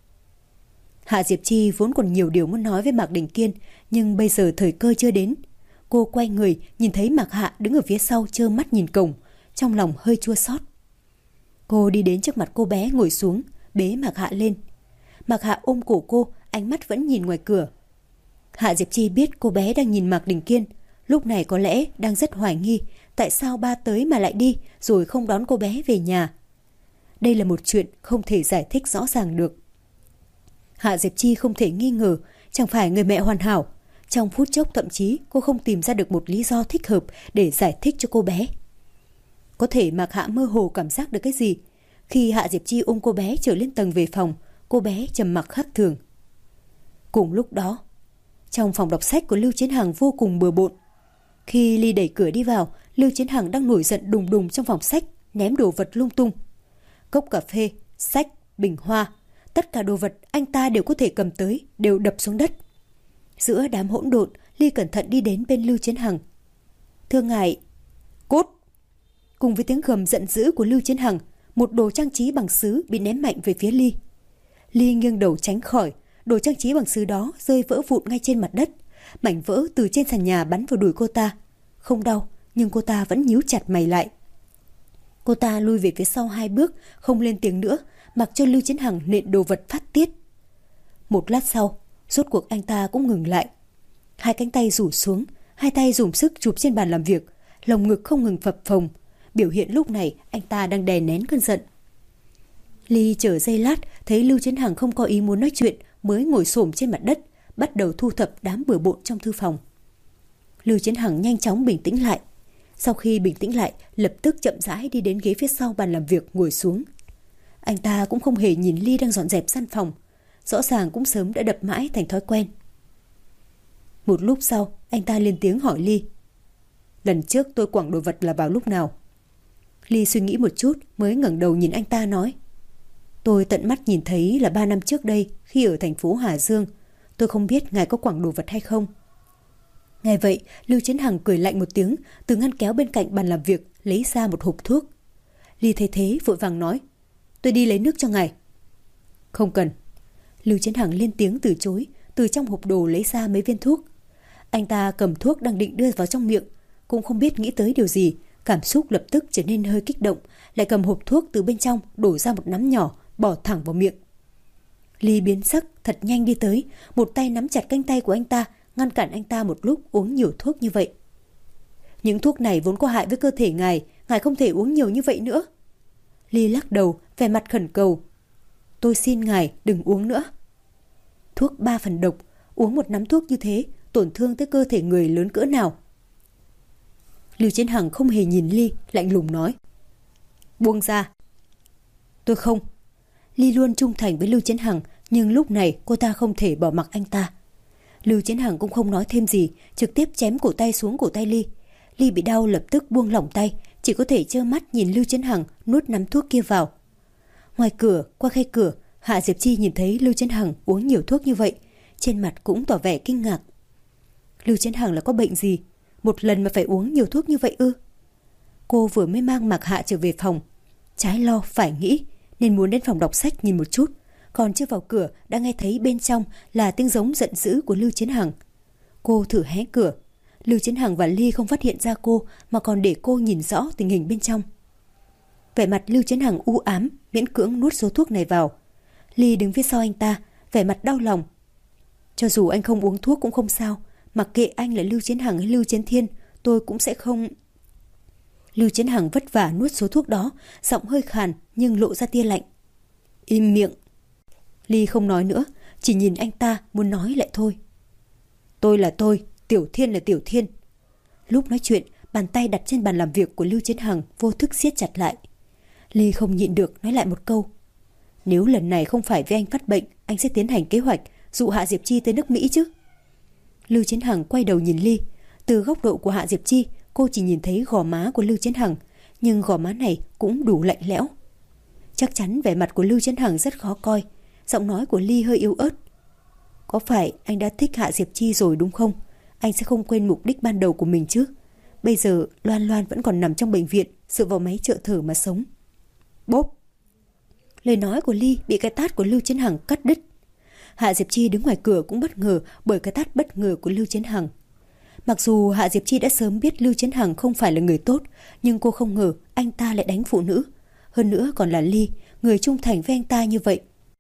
Hạ Diệp Chi vốn còn nhiều điều muốn nói với Mạc Đình Kiên, nhưng bây giờ thời cơ chưa đến. Cô quay người nhìn thấy Mạc Hạ đứng ở phía sau trơ mắt nhìn cổng, trong lòng hơi chua xót. Cô đi đến trước mặt cô bé ngồi xuống, bế Mạc Hạ lên. Mạc Hạ ôm cổ cô, ánh mắt vẫn nhìn ngoài cửa. Hạ Diệp Chi biết cô bé đang nhìn Mạc Đình Kiên, lúc này có lẽ đang rất hoài nghi tại sao ba tới mà lại đi rồi không đón cô bé về nhà. Đây là một chuyện không thể giải thích rõ ràng được. Hạ Diệp Chi không thể nghi ngờ, chẳng phải người mẹ hoàn hảo. Trong phút chốc thậm chí cô không tìm ra được một lý do thích hợp để giải thích cho cô bé. Có thể Mạc Hạ mơ hồ cảm giác được cái gì. Khi Hạ Diệp Chi ôm cô bé trở lên tầng về phòng, cô bé trầm mặc khác thường. Cùng lúc đó, trong phòng đọc sách của Lưu Chấn Hằng vô cùng bừa bộn. Khi Ly đẩy cửa đi vào, Lưu Chấn Hằng đang nổi giận đùng đùng trong phòng sách, ném đồ vật lung tung. Cốc cà phê, sách, bình hoa, tất cả đồ vật anh ta đều có thể cầm tới, đều đập xuống đất. Giữa đám hỗn độn, Ly cẩn thận đi đến bên Lưu Chấn Hằng. Thưa ngài, cút! Cùng với tiếng gầm giận dữ của Lưu Chấn Hằng, một đồ trang trí bằng sứ bị ném mạnh về phía Ly. Ly nghiêng đầu tránh khỏi, đồ trang trí bằng sứ đó rơi vỡ vụn ngay trên mặt đất. Mảnh vỡ từ trên sàn nhà bắn vào đùi cô ta. Không đau, nhưng cô ta vẫn nhíu chặt mày lại. Cô ta lui về phía sau 2 bước, không lên tiếng nữa, mặc cho Lưu Chiến Hằng nện đồ vật phát tiết. Một lát sau, rốt cuộc anh ta cũng ngừng lại. 2 cánh tay rủ xuống, 2 tay dùng sức chụp trên bàn làm việc, lồng ngực không ngừng phập phồng. Biểu hiện lúc này anh ta đang đè nén cơn giận. Ly chờ giây lát, thấy Lưu Chiến Hằng không có ý muốn nói chuyện, mới ngồi xổm trên mặt đất, bắt đầu thu thập đám bừa bộn trong thư phòng. Lưu Chiến Hằng nhanh chóng bình tĩnh lại. Sau khi bình tĩnh lại, lập tức chậm rãi đi đến ghế phía sau bàn làm việc ngồi xuống. Anh ta cũng không hề nhìn Ly đang dọn dẹp căn phòng, rõ ràng cũng sớm đã đập mãi thành thói quen. Một lúc sau, anh ta lên tiếng hỏi Ly: lần trước tôi quẳng đồ vật là vào lúc nào? Ly suy nghĩ một chút mới ngẩng đầu nhìn anh ta nói: tôi tận mắt nhìn thấy là 3 năm trước đây, khi ở thành phố Hà Dương. Tôi không biết ngài có quẳng đồ vật hay không. Nghe vậy, Lưu Chiến Hằng cười lạnh một tiếng, từ ngăn kéo bên cạnh bàn làm việc lấy ra một hộp thuốc. Ly thấy thế vội vàng nói: tôi đi lấy nước cho ngài. Không cần. Lưu Chiến Hằng lên tiếng từ chối, từ trong hộp đồ lấy ra mấy viên thuốc. Anh ta cầm thuốc đang định đưa vào trong miệng, cũng không biết nghĩ tới điều gì, cảm xúc lập tức trở nên hơi kích động, lại cầm hộp thuốc từ bên trong đổ ra một nắm nhỏ, bỏ thẳng vào miệng. Ly biến sắc, thật nhanh đi tới, một tay nắm chặt cánh tay của anh ta, ngăn cản anh ta một lúc uống nhiều thuốc như vậy. Những thuốc này vốn có hại với cơ thể ngài không thể uống nhiều như vậy nữa. Ly lắc đầu, vẻ mặt khẩn cầu: tôi xin ngài đừng uống nữa. Thuốc 3 phần độc, uống một nắm thuốc như thế, tổn thương tới cơ thể người lớn cỡ nào. Lưu Chiến Hằng không hề nhìn Ly, lạnh lùng nói: buông ra. Tôi không. Ly luôn trung thành với Lưu Chiến Hằng, nhưng lúc này cô ta không thể bỏ mặc anh ta. Lưu Chiến Hằng cũng không nói thêm gì, trực tiếp chém cổ tay xuống cổ tay Ly. Ly bị đau lập tức buông lỏng tay, chỉ có thể trơ mắt nhìn Lưu Chiến Hằng nuốt nắm thuốc kia vào. Ngoài cửa, qua khe cửa, Hạ Diệp Chi nhìn thấy Lưu Chiến Hằng uống nhiều thuốc như vậy, trên mặt cũng tỏ vẻ kinh ngạc. Lưu Chiến Hằng là có bệnh gì? Một lần mà phải uống nhiều thuốc như vậy ư? Cô vừa mới mang Mạc Hạ trở về phòng, trái lo phải nghĩ nên muốn đến phòng đọc sách nhìn một chút, còn chưa vào cửa đã nghe thấy bên trong là tiếng giống giận dữ của Lưu Chiến Hằng. Cô thử hé cửa, Lưu Chiến Hằng và Ly không phát hiện ra cô mà còn để cô nhìn rõ tình hình bên trong. Vẻ mặt Lưu Chiến Hằng u ám, miễn cưỡng nuốt số thuốc này vào. Ly đứng phía sau anh ta, vẻ mặt đau lòng. Cho dù anh không uống thuốc cũng không sao, mặc kệ anh là Lưu Chiến Hằng hay Lưu Chiến Thiên, tôi cũng sẽ không. Lưu Chiến Hằng vất vả nuốt số thuốc đó, giọng hơi khàn nhưng lộ ra tia lạnh. Im miệng. Ly không nói nữa, chỉ nhìn anh ta muốn nói lại thôi. Tôi là tôi, Tiểu Thiên là Tiểu Thiên. Lúc nói chuyện, bàn tay đặt trên bàn làm việc của Lưu Chiến Hằng vô thức siết chặt lại. Ly không nhịn được nói lại một câu: nếu lần này không phải vì anh phát bệnh, anh sẽ tiến hành kế hoạch dụ Hạ Diệp Chi tới nước Mỹ chứ. Lưu Chiến Hằng quay đầu nhìn Ly. Từ góc độ của Hạ Diệp Chi, cô chỉ nhìn thấy gò má của Lưu Chiến Hằng, nhưng gò má này cũng đủ lạnh lẽo. Chắc chắn vẻ mặt của Lưu Chiến Hằng rất khó coi. Giọng nói của Ly hơi yếu ớt. Có phải anh đã thích Hạ Diệp Chi rồi đúng không? Anh sẽ không quên mục đích ban đầu của mình chứ. Bây giờ Loan Loan vẫn còn nằm trong bệnh viện, dựa vào máy trợ thở mà sống. Bốp. Lời nói của Ly bị cái tát của Lưu Chiến Hằng cắt đứt. Hạ Diệp Chi đứng ngoài cửa cũng bất ngờ bởi cái tát bất ngờ của Lưu Chiến Hằng. Mặc dù Hạ Diệp Chi đã sớm biết Lưu Chiến Hằng không phải là người tốt, nhưng cô không ngờ anh ta lại đánh phụ nữ. Hơn nữa còn là Ly, người trung thành với anh ta như vậy.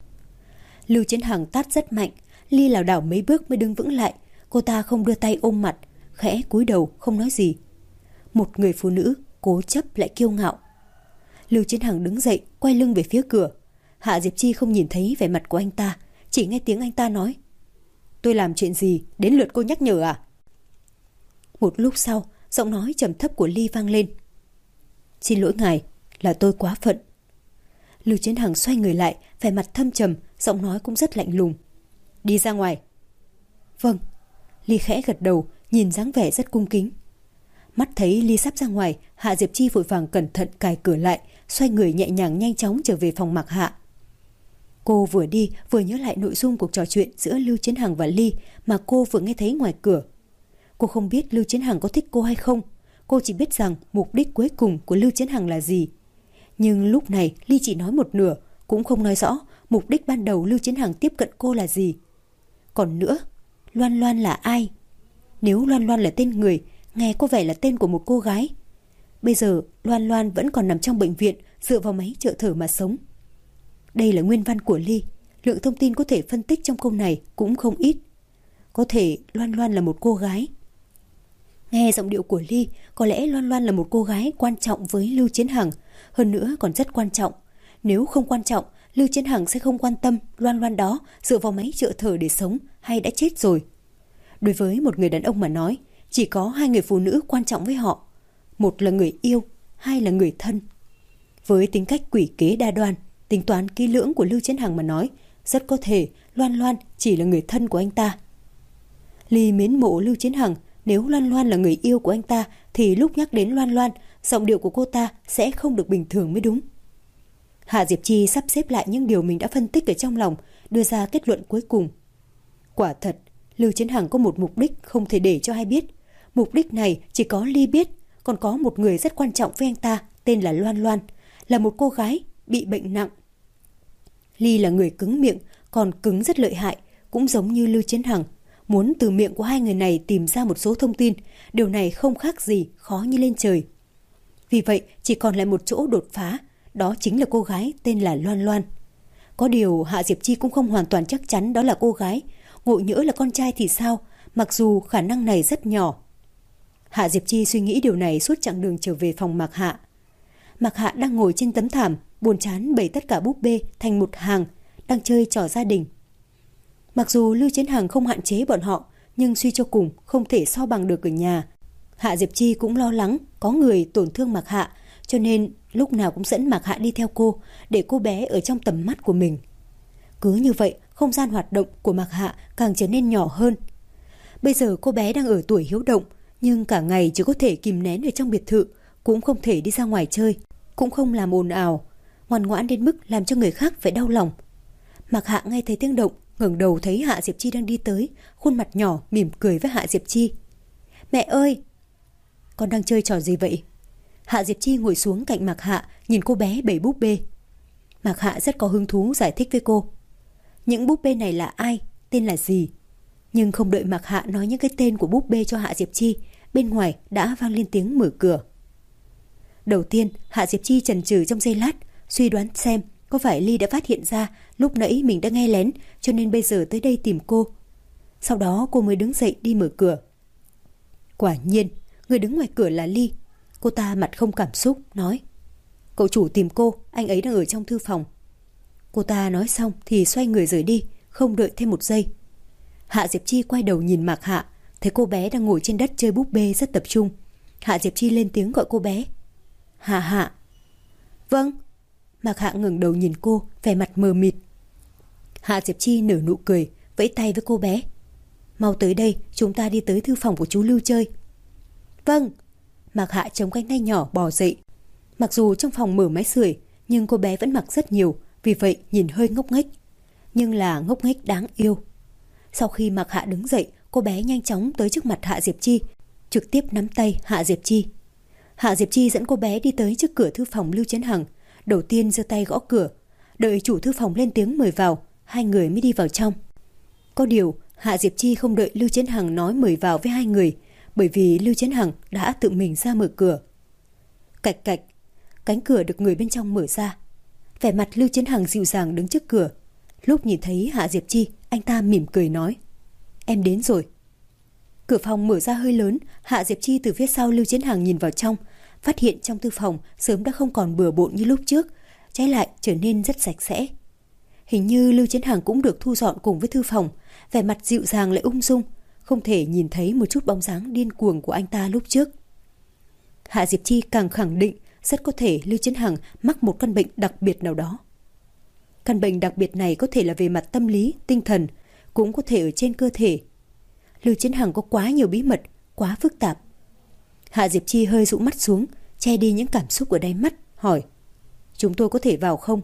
Lưu Chiến Hằng tát rất mạnh, Ly lảo đảo mấy bước mới đứng vững lại. Cô ta không đưa tay ôm mặt, khẽ cúi đầu không nói gì. Một người phụ nữ cố chấp lại kiêu ngạo. Lưu Chiến Hằng đứng dậy, quay lưng về phía cửa. Hạ Diệp Chi không nhìn thấy vẻ mặt của anh ta, chỉ nghe tiếng anh ta nói: tôi làm chuyện gì, đến lượt cô nhắc nhở à? Một lúc sau, giọng nói trầm thấp của Ly vang lên: xin lỗi ngài, là tôi quá phận. Lưu Chiến Hằng xoay người lại, vẻ mặt thâm trầm, giọng nói cũng rất lạnh lùng: đi ra ngoài. Vâng. Ly khẽ gật đầu, nhìn dáng vẻ rất cung kính. Mắt thấy Ly sắp ra ngoài, Hạ Diệp Chi vội vàng cẩn thận cài cửa lại, xoay người nhẹ nhàng nhanh chóng trở về phòng Mạc Hạ. Cô vừa đi vừa nhớ lại nội dung cuộc trò chuyện giữa Lưu Chiến Hằng và Ly mà cô vừa nghe thấy ngoài cửa. Cô không biết Lưu Chiến Hằng có thích cô hay không, cô chỉ biết rằng mục đích cuối cùng của Lưu Chiến Hằng là gì. Nhưng lúc này Ly chỉ nói một nửa, cũng không nói rõ mục đích ban đầu Lưu Chiến Hằng tiếp cận cô là gì. Còn nữa, Loan Loan là ai? Nếu Loan Loan là tên người, nghe có vẻ là tên của một cô gái. Bây giờ Loan Loan vẫn còn nằm trong bệnh viện, dựa vào máy trợ thở mà sống. Đây là nguyên văn của Ly, lượng thông tin có thể phân tích trong câu này cũng không ít. Có thể Loan Loan là một cô gái. Nghe giọng điệu của Ly, có lẽ Loan Loan là một cô gái quan trọng với Lưu Chiến Hằng, hơn nữa còn rất quan trọng. Nếu không quan trọng, Lưu Chiến Hằng sẽ không quan tâm Loan Loan đó dựa vào máy trợ thở để sống hay đã chết rồi. Đối với một người đàn ông mà nói, chỉ có hai người phụ nữ quan trọng với họ. Một là người yêu, hai là người thân. Với tính cách quỷ kế đa đoan, tính toán kỹ lưỡng của Lưu Chiến Hằng mà nói, rất có thể Loan Loan chỉ là người thân của anh ta. Ly mến mộ Lưu Chiến Hằng, nếu Loan Loan là người yêu của anh ta thì lúc nhắc đến Loan Loan, giọng điệu của cô ta sẽ không được bình thường mới đúng. Hạ Diệp Chi sắp xếp lại những điều mình đã phân tích ở trong lòng, đưa ra kết luận cuối cùng. Quả thật, Lưu Chiến Hằng có một mục đích không thể để cho ai biết. Mục đích này chỉ có Ly biết, còn có một người rất quan trọng với anh ta, tên là Loan Loan, là một cô gái bị bệnh nặng. Ly là người cứng miệng, còn cứng rất lợi hại, cũng giống như Lưu Chiến Hằng. Muốn từ miệng của hai người này tìm ra một số thông tin, điều này không khác gì khó như lên trời. Vì vậy, chỉ còn lại một chỗ đột phá, đó chính là cô gái tên là Loan Loan. Có điều Hạ Diệp Chi cũng không hoàn toàn chắc chắn đó là cô gái. Ngộ nhỡ là con trai thì sao, mặc dù khả năng này rất nhỏ. Hạ Diệp Chi suy nghĩ điều này suốt chặng đường trở về phòng Mạc Hạ. Mạc Hạ đang ngồi trên tấm thảm, buồn chán bày tất cả búp bê thành một hàng, đang chơi trò gia đình. Mặc dù Lưu Chiến Hằng không hạn chế bọn họ, nhưng suy cho cùng không thể so bằng được ở nhà. Hạ Diệp Chi cũng lo lắng có người tổn thương Mạc Hạ, cho nên lúc nào cũng dẫn Mạc Hạ đi theo cô, để cô bé ở trong tầm mắt của mình. Cứ như vậy, không gian hoạt động của Mạc Hạ càng trở nên nhỏ hơn. Bây giờ cô bé đang ở tuổi hiếu động, nhưng cả ngày chỉ có thể kìm nén ở trong biệt thự, cũng không thể đi ra ngoài chơi, cũng không làm ồn ào, ngoan ngoãn đến mức làm cho người khác phải đau lòng. Mạc Hạ nghe thấy tiếng động, ngẩng đầu thấy Hạ Diệp Chi đang đi tới, khuôn mặt nhỏ mỉm cười với Hạ Diệp Chi. Mẹ ơi! Con đang chơi trò gì vậy? Hạ Diệp Chi ngồi xuống cạnh Mạc Hạ, nhìn cô bé bày búp bê. Mạc Hạ rất có hứng thú giải thích với cô. Những búp bê này là ai? Tên là gì? Nhưng không đợi Mạc Hạ nói những cái tên của búp bê cho Hạ Diệp Chi, bên ngoài đã vang lên tiếng mở cửa. Đầu tiên, Hạ Diệp Chi chần chừ trong giây lát, suy đoán xem có phải Ly đã phát hiện ra lúc nãy mình đã nghe lén, cho nên bây giờ tới đây tìm cô. Sau đó cô mới đứng dậy đi mở cửa. Quả nhiên, người đứng ngoài cửa là Ly. Cô ta mặt không cảm xúc, nói: Cậu chủ tìm cô, anh ấy đang ở trong thư phòng. Cô ta nói xong thì xoay người rời đi, không đợi thêm một giây. Hạ Diệp Chi quay đầu nhìn Mạc Hạ, thấy cô bé đang ngồi trên đất chơi búp bê rất tập trung. Hạ Diệp Chi lên tiếng gọi cô bé. Hạ Hạ. Vâng. Mạc Hạ ngẩng đầu nhìn cô, vẻ mặt mờ mịt. Hạ Diệp Chi nở nụ cười, vẫy tay với cô bé. Mau tới đây, chúng ta đi tới thư phòng của chú Lưu chơi. Vâng. Mạc Hạ chống cánh tay nhỏ bò dậy. Mặc dù trong phòng mở máy sưởi, nhưng cô bé vẫn mặc rất nhiều, vì vậy nhìn hơi ngốc nghếch. Nhưng là ngốc nghếch đáng yêu. Sau khi Mạc Hạ đứng dậy, cô bé nhanh chóng tới trước mặt Hạ Diệp Chi, trực tiếp nắm tay Hạ Diệp Chi. Hạ Diệp Chi dẫn cô bé đi tới trước cửa thư phòng Lưu Chiến Hằng. Đầu tiên giơ tay gõ cửa, đợi chủ thư phòng lên tiếng mời vào, hai người mới đi vào trong. Có điều Hạ Diệp Chi không đợi Lưu Chiến Hằng nói mời vào với hai người, bởi vì Lưu Chiến Hằng đã tự mình ra mở cửa. Cạch cạch, cánh cửa được người bên trong mở ra. Vẻ mặt Lưu Chiến Hằng dịu dàng đứng trước cửa. Lúc nhìn thấy Hạ Diệp Chi, anh ta mỉm cười nói: Em đến rồi. Cửa phòng mở ra hơi lớn, Hạ Diệp Chi từ phía sau Lưu Chiến Hằng nhìn vào trong, phát hiện trong thư phòng sớm đã không còn bừa bộn như lúc trước, trái lại trở nên rất sạch sẽ. Hình như Lưu Chiến Hằng cũng được thu dọn cùng với thư phòng, vẻ mặt dịu dàng lại ung dung, không thể nhìn thấy một chút bóng dáng điên cuồng của anh ta lúc trước. Hạ Diệp Chi càng khẳng định rất có thể Lưu Chiến Hằng mắc một căn bệnh đặc biệt nào đó. Căn bệnh đặc biệt này có thể là về mặt tâm lý, tinh thần, cũng có thể ở trên cơ thể. Lưu Chiến Hằng có quá nhiều bí mật, quá phức tạp. Hạ Diệp Chi hơi dụ mắt xuống, che đi những cảm xúc ở đáy mắt, hỏi: Chúng tôi có thể vào không?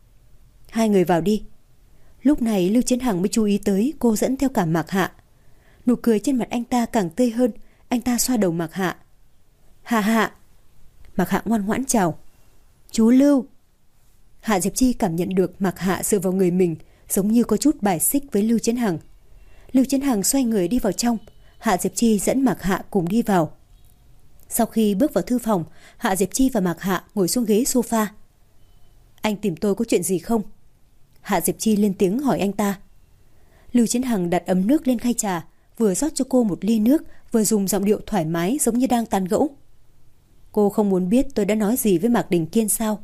Hai người vào đi. Lúc này Lưu Chiến Hằng mới chú ý tới cô dẫn theo cả Mạc Hạ. Nụ cười trên mặt anh ta càng tươi hơn, anh ta xoa đầu Mạc Hạ. Hạ Hạ. Mạc Hạ ngoan ngoãn chào. Chú Lưu. Hạ Diệp Chi cảm nhận được Mạc Hạ dựa vào người mình, giống như có chút bài xích với Lưu Chiến Hằng. Lưu Chiến Hằng xoay người đi vào trong, Hạ Diệp Chi dẫn Mạc Hạ cùng đi vào. Sau khi bước vào thư phòng, Hạ Diệp Chi và Mạc Hạ ngồi xuống ghế sofa. Anh tìm tôi có chuyện gì không? Hạ Diệp Chi lên tiếng hỏi anh ta. Lưu Chiến Hằng đặt ấm nước lên khay trà, vừa rót cho cô một ly nước, vừa dùng giọng điệu thoải mái giống như đang tán gẫu. Cô không muốn biết tôi đã nói gì với Mạc Đình Kiên sao?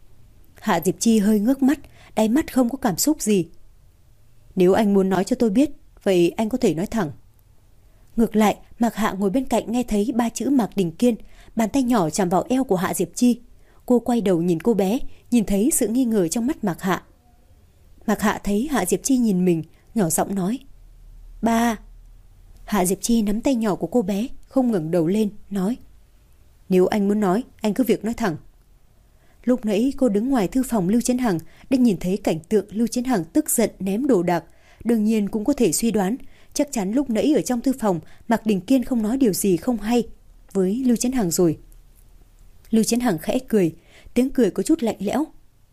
Hạ Diệp Chi hơi ngước mắt, đáy mắt không có cảm xúc gì. Nếu anh muốn nói cho tôi biết, vậy anh có thể nói thẳng. Ngược lại, Mạc Hạ ngồi bên cạnh nghe thấy 3 chữ Mạc Đình Kiên, bàn tay nhỏ chạm vào eo của Hạ Diệp Chi. Cô quay đầu nhìn cô bé, nhìn thấy sự nghi ngờ trong mắt Mạc Hạ. Mạc Hạ thấy Hạ Diệp Chi nhìn mình, nhỏ giọng nói. Ba. Hạ Diệp Chi nắm tay nhỏ của cô bé, không ngẩng đầu lên, nói. Nếu anh muốn nói, anh cứ việc nói thẳng. Lúc nãy cô đứng ngoài thư phòng Lưu Chiến Hằng đã nhìn thấy cảnh tượng Lưu Chiến Hằng tức giận ném đồ đạc. Đương nhiên cũng có thể suy đoán, chắc chắn lúc nãy ở trong thư phòng Mạc Đình Kiên không nói điều gì không hay với Lưu Chiến Hằng rồi. Lưu Chiến Hằng khẽ cười, tiếng cười có chút lạnh lẽo.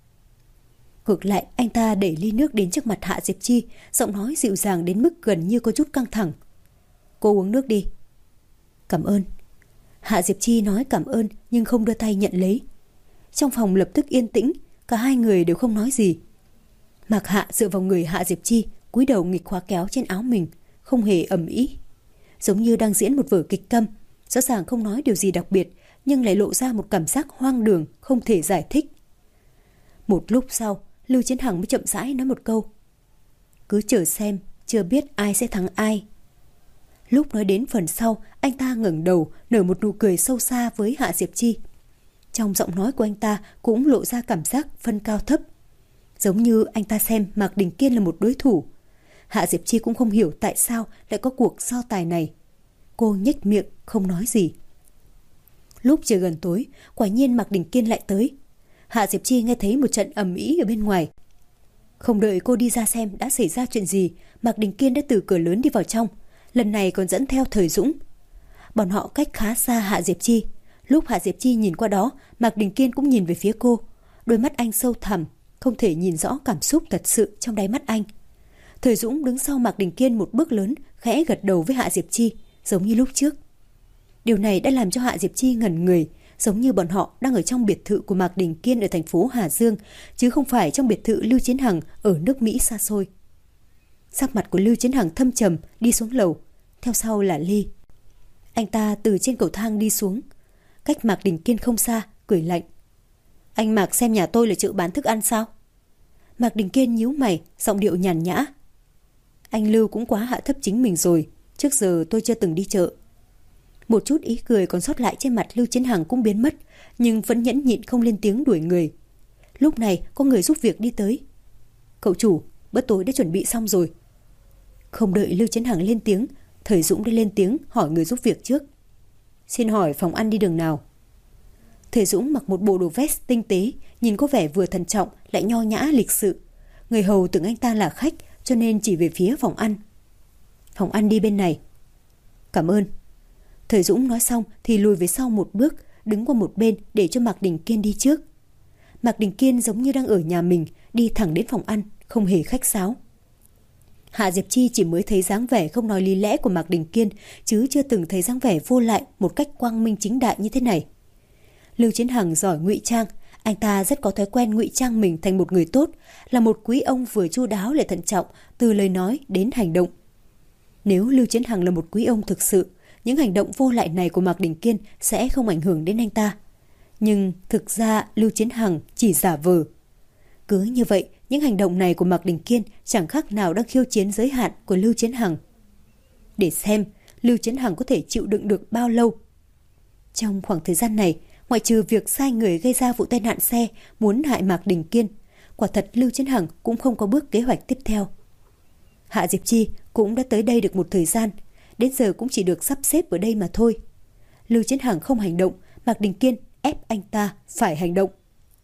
Ngược lại, anh ta đẩy ly nước đến trước mặt Hạ Diệp Chi, giọng nói dịu dàng đến mức gần như có chút căng thẳng. Cô uống nước đi. Cảm ơn. Hạ Diệp Chi nói cảm ơn nhưng không đưa tay nhận lấy. Trong phòng lập tức yên tĩnh, cả hai người đều không nói gì. Mạc Hạ dựa vào người Hạ Diệp Chi, cúi đầu nghịch khóa kéo trên áo mình, không hề ầm ĩ, giống như đang diễn một vở kịch câm. Rõ ràng không nói điều gì đặc biệt, nhưng lại lộ ra một cảm giác hoang đường không thể giải thích. Một lúc sau, Lưu Chiến Hằng mới chậm rãi nói một câu. Cứ chờ xem, chưa biết ai sẽ thắng ai. Lúc nói đến phần sau, anh ta ngẩng đầu, nở một nụ cười sâu xa với Hạ Diệp Chi. Trong giọng nói của anh ta cũng lộ ra cảm giác phân cao thấp, giống như anh ta xem Mạc Đình Kiên là một đối thủ. Hạ Diệp Chi cũng không hiểu tại sao lại có cuộc so tài này. Cô nhếch miệng không nói gì. Lúc trời gần tối, quả nhiên Mạc Đình Kiên lại tới. Hạ Diệp Chi nghe thấy một trận ầm ĩ ở bên ngoài. Không đợi cô đi ra xem đã xảy ra chuyện gì, Mạc Đình Kiên đã từ cửa lớn đi vào trong, lần này còn dẫn theo Thời Dũng. Bọn họ cách khá xa Hạ Diệp Chi. Lúc Hạ Diệp Chi nhìn qua đó, Mạc Đình Kiên cũng nhìn về phía cô. Đôi mắt anh sâu thẳm, không thể nhìn rõ cảm xúc thật sự trong đáy mắt anh. Thời Dũng đứng sau Mạc Đình Kiên một bước lớn, khẽ gật đầu với Hạ Diệp Chi, giống như lúc trước. Điều này đã làm cho Hạ Diệp Chi ngẩn người, giống như bọn họ đang ở trong biệt thự của Mạc Đình Kiên ở thành phố Hà Dương, chứ không phải trong biệt thự Lưu Chiến Hằng ở nước Mỹ xa xôi. Sắc mặt của Lưu Chiến Hằng thâm trầm, đi xuống lầu, theo sau là Ly. Anh ta từ trên cầu thang đi xuống, cách Mạc Đình Kiên không xa, cười lạnh. Anh Mạc xem nhà tôi là chợ bán thức ăn sao? Mạc Đình Kiên nhíu mày, giọng điệu nhàn nhã. Anh Lưu cũng quá hạ thấp chính mình rồi, trước giờ tôi chưa từng đi chợ. Một chút ý cười còn sót lại trên mặt Lưu Chiến Hằng cũng biến mất, nhưng vẫn nhẫn nhịn không lên tiếng đuổi người. Lúc này có người giúp việc đi tới. Cậu chủ, bữa tối đã chuẩn bị xong rồi. Không đợi Lưu Chiến Hằng lên tiếng, Thời Dũng đã lên tiếng hỏi người giúp việc trước. Xin hỏi phòng ăn đi đường nào? Thời Dũng mặc một bộ đồ vest tinh tế, nhìn có vẻ vừa thận trọng lại nho nhã lịch sự. Người hầu tưởng anh ta là khách, cho nên chỉ về phía phòng ăn. Phòng ăn đi bên này. Cảm ơn. Thời Dũng nói xong thì lùi về sau một bước, đứng qua một bên để cho Mạc Đình Kiên đi trước. Mạc Đình Kiên giống như đang ở nhà mình, đi thẳng đến phòng ăn, không hề khách sáo. Hạ Diệp Chi chỉ mới thấy dáng vẻ không nói lý lẽ của Mạc Đình Kiên, chứ chưa từng thấy dáng vẻ vô lại một cách quang minh chính đại như thế này. Lưu Chiến Hằng giỏi ngụy trang, anh ta rất có thói quen ngụy trang mình thành một người tốt, là một quý ông vừa chu đáo lại thận trọng từ lời nói đến hành động. Nếu Lưu Chiến Hằng là một quý ông thực sự, những hành động vô lại này của Mạc Đình Kiên sẽ không ảnh hưởng đến anh ta. Nhưng thực ra Lưu Chiến Hằng chỉ giả vờ. Cứ như vậy, những hành động này của Mạc Đình Kiên chẳng khác nào đang khiêu chiến giới hạn của Lưu Chiến Hằng. Để xem Lưu Chiến Hằng có thể chịu đựng được bao lâu. Trong khoảng thời gian này, ngoại trừ việc sai người gây ra vụ tai nạn xe muốn hại Mạc Đình Kiên, quả thật Lưu Chiến Hằng cũng không có bước kế hoạch tiếp theo. Hạ Diệp Chi cũng đã tới đây được một thời gian, đến giờ cũng chỉ được sắp xếp ở đây mà thôi. Lưu Chiến Hằng không hành động, Mạc Đình Kiên ép anh ta phải hành động.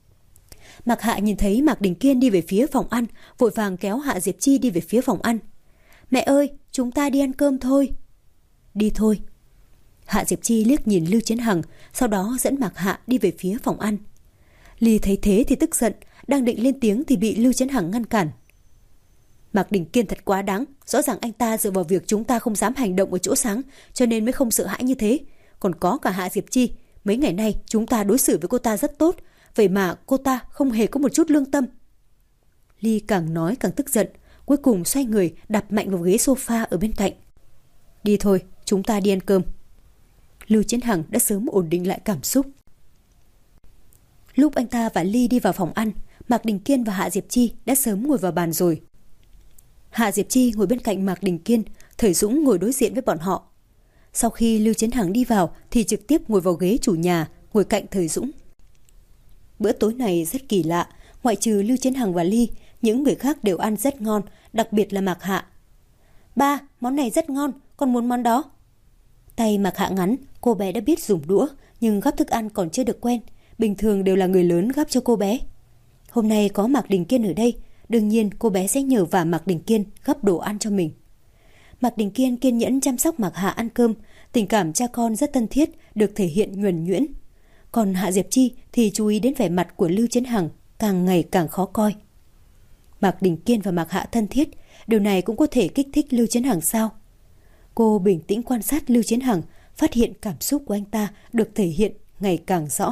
Mạc Hạ nhìn thấy Mạc Đình Kiên đi về phía phòng ăn, vội vàng kéo Hạ Diệp Chi đi về phía phòng ăn. Mẹ ơi, chúng ta đi ăn cơm thôi. Đi thôi. Hạ Diệp Chi liếc nhìn Lưu Chiến Hằng, sau đó dẫn Mạc Hạ đi về phía phòng ăn. Ly thấy thế thì tức giận, đang định lên tiếng thì bị Lưu Chấn Hằng ngăn cản. Mạc Đình Kiên thật quá đáng, rõ ràng anh ta dựa vào việc chúng ta không dám hành động ở chỗ sáng cho nên mới không sợ hãi như thế. Còn có cả Hạ Diệp Chi, mấy ngày nay chúng ta đối xử với cô ta rất tốt, vậy mà cô ta không hề có một chút lương tâm. Ly càng nói càng tức giận, cuối cùng xoay người đạp mạnh vào ghế sofa ở bên cạnh. Đi thôi, chúng ta đi ăn cơm. Lưu Chấn Hằng đã sớm ổn định lại cảm xúc. Lúc anh ta và Ly đi vào phòng ăn, Mạc Đình Kiên và Hạ Diệp Chi đã sớm ngồi vào bàn rồi. Hạ Diệp Chi ngồi bên cạnh Mạc Đình Kiên, Thời Dũng ngồi đối diện với bọn họ. Sau khi Lưu Chấn Hằng đi vào thì trực tiếp ngồi vào ghế chủ nhà, ngồi cạnh Thời Dũng. Bữa tối này rất kỳ lạ, ngoại trừ Lưu Chấn Hằng và Ly, những người khác đều ăn rất ngon, đặc biệt là Mạc Hạ. Ba, món này rất ngon, con muốn món đó. Tay Mạc Hạ ngắn, cô bé đã biết dùng đũa, nhưng gắp thức ăn còn chưa được quen, bình thường đều là người lớn gắp cho cô bé. Hôm nay có Mạc Đình Kiên ở đây, đương nhiên cô bé sẽ nhờ vả Mạc Đình Kiên gắp đồ ăn cho mình. Mạc Đình Kiên kiên nhẫn chăm sóc Mạc Hạ ăn cơm, tình cảm cha con rất thân thiết, được thể hiện nhuần nhuyễn. Còn Hạ Diệp Chi thì chú ý đến vẻ mặt của Lưu Chấn Hằng, càng ngày càng khó coi. Mạc Đình Kiên và Mạc Hạ thân thiết, điều này cũng có thể kích thích Lưu Chấn Hằng sao? Cô bình tĩnh quan sát Lưu Chấn Hằng, phát hiện cảm xúc của anh ta được thể hiện ngày càng rõ.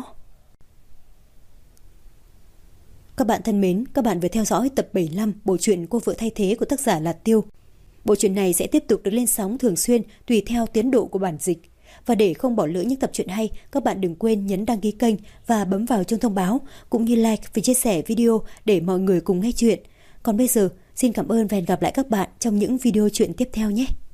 Các bạn thân mến, các bạn vừa theo dõi tập 75 bộ truyện Cô vợ thay thế của tác giả Lạt Tiêu. Bộ truyện này sẽ tiếp tục được lên sóng thường xuyên tùy theo tiến độ của bản dịch. Và để không bỏ lỡ những tập truyện hay, các bạn đừng quên nhấn đăng ký kênh và bấm vào chuông thông báo, cũng như like và chia sẻ video để mọi người cùng nghe chuyện. Còn bây giờ, xin cảm ơn và hẹn gặp lại các bạn trong những video truyện tiếp theo nhé!